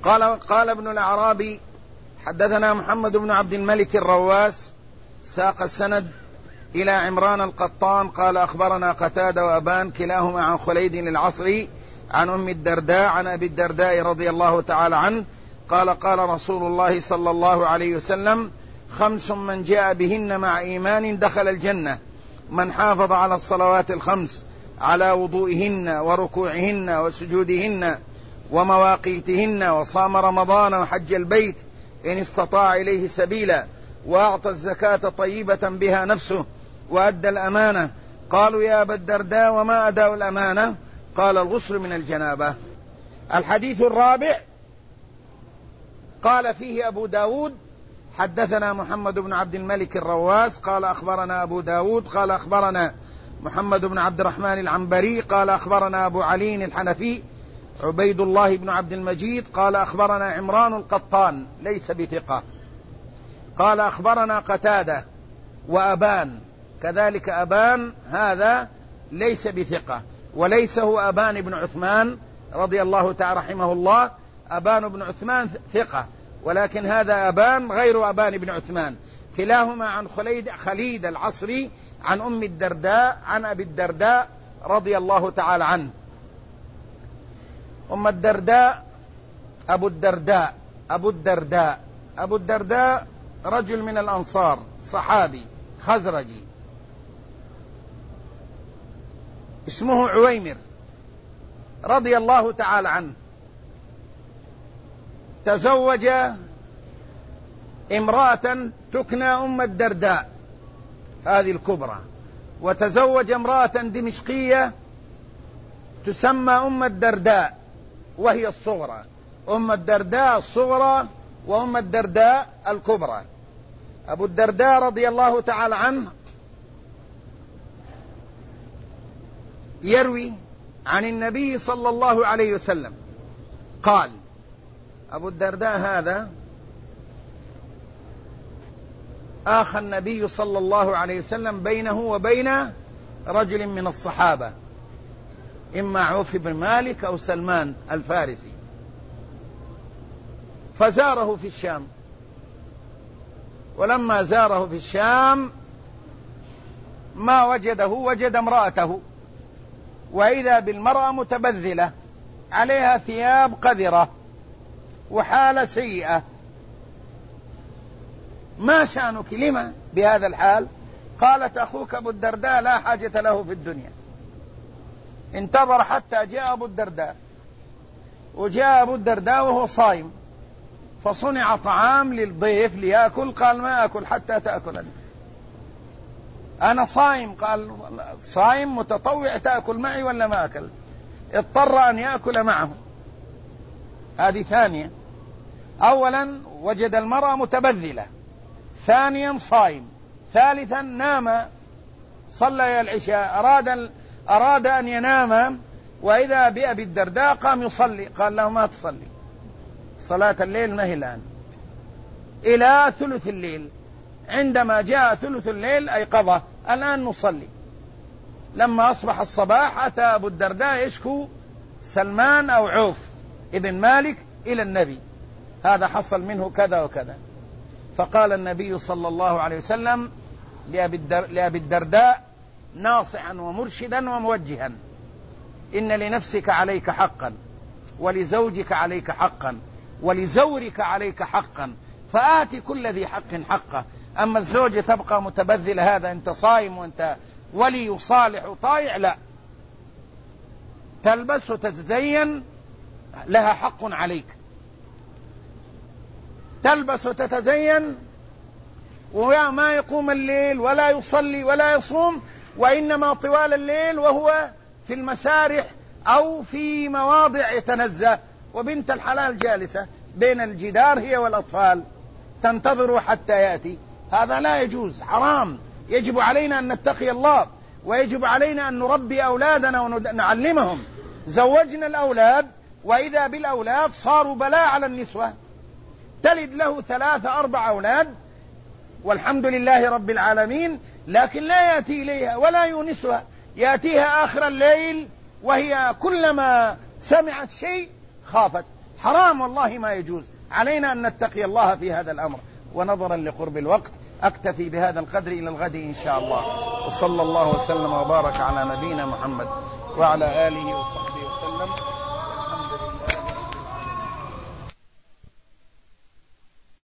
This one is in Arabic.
قال ابن الأعرابي: حدثنا محمد بن عبد الملك الرواس، ساق السند إلى عمران القطان قال: أخبرنا قتادة وأبان كلاهما عن خليد العصري عن أم الدرداء عن أبي الدرداء رضي الله تعالى عنه قال: قال رسول الله صلى الله عليه وسلم: 5 من جاء بهن مع إيمان دخل الجنة: من حافظ على الصلوات 5 على وضوئهن وركوعهن وسجودهن ومواقيتهن، وصام رمضان وحج البيت إن استطاع إليه سبيلا، وأعطى الزكاة طيبة بها نفسه، وأدى الأمانة. قالوا: يا أبا الدرداء وما أداء الأمانة؟ قال: الغسل من الجنابة. الحديث الرابع قال فيه أبو داود: حدثنا محمد بن عبد الملك الرواس قال: أخبرنا أبو داود قال: أخبرنا محمد بن عبد الرحمن العنبري قال: أخبرنا أبو علي الحنفي عبيد الله بن عبد المجيد قال: أخبرنا عمران القطان ليس بثقة قال: أخبرنا قتادة وأبان، كذلك أبان هذا ليس بثقة، وليس هو أبان بن عثمان رضي الله تعالى رحمه الله. أبان بن عثمان ثقة، ولكن هذا أبان غير أبان بن عثمان. كلاهما عن خليد العصري عن أم الدرداء عن أبي الدرداء رضي الله تعالى عنه. أم الدرداء أبو الدرداء رجل من الأنصار، صحابي خزرجي، اسمه عويمر رضي الله تعالى عنه. تزوج امرأة تكنى أم الدرداء هذه الكبرى، وتزوج امرأة دمشقية تسمى أم الدرداء وهي الصغرى، أم الدرداء الصغرى وأم الدرداء الكبرى. أبو الدرداء رضي الله تعالى عنه يروي عن النبي صلى الله عليه وسلم قال: أبو الدرداء هذا آخى النبي صلى الله عليه وسلم بينه وبين رجل من الصحابة، إما عوف بن مالك أو سلمان الفارسي، فزاره في الشام. ولما زاره في الشام ما وجده، وجد امرأته، وإذا بالمرأة متبذلة عليها ثياب قذرة وحالة سيئة. ما شأنك؟ لما بهذا الحال؟ قالت: أخوك أبو الدرداء لا حاجة له في الدنيا. انتظر حتى جاء أبو الدرداء، وجاء أبو الدرداء وهو صائم، فصنع طعام للضيف ليأكل. قال: ما أكل حتى تأكل أنت. أنا صائم. قال: صائم متطوع، تأكل معي ولا ما أكل؟ اضطر أن يأكل معه. هذه ثانية. أولا وجد المرأة متبذلة، ثانيا صائم، ثالثا نام، صلى العشاء، أراد أن ينام، وإذا بأبي الدرداء قام يصلي. قال له: ما تصلي، صلاة الليل ما هي الآن، إلى ثلث الليل. عندما جاء ثلث الليل أيقظه: الآن نصلي. لما أصبح الصباح أتى أبو الدرداء يشكو سلمان أو عوف ابن مالك إلى النبي: هذا حصل منه كذا وكذا. فقال النبي صلى الله عليه وسلم لأبي الدرداء ناصحا ومرشدا وموجها: إن لنفسك عليك حقا، ولزوجك عليك حقا، ولزورك عليك حقا، فآت كل ذي حق حقه. أما الزوجة تبقى متبذلة، هذا أنت صائم وأنت ولي صالح وطائع، لا، تلبس وتتزين، لها حق عليك. تلبس وتتزين وما يقوم الليل ولا يصلي ولا يصوم، وإنما طوال الليل وهو في المسارح أو في مواضع يتنزه، وبنت الحلال جالسة بين الجدار هي والأطفال تنتظر حتى يأتي. هذا لا يجوز، حرام. يجب علينا أن نتقي الله، ويجب علينا أن نربي أولادنا ونعلمهم. زوجنا الأولاد، وإذا بالأولاد صاروا بلاء على النسوة، تلد له 3 4 أولاد والحمد لله رب العالمين، لكن لا يأتي إليها ولا يونسها. يأتيها آخر الليل وهي كلما سمعت شيء خافت، حرام والله ما يجوز. علينا أن نتقي الله في هذا الأمر. ونظرا لقرب الوقت أكتفي بهذا القدر إلى الغد إن شاء الله. وصلى الله وسلم وبارك على نبينا محمد وعلى آله وصحبه وسلم.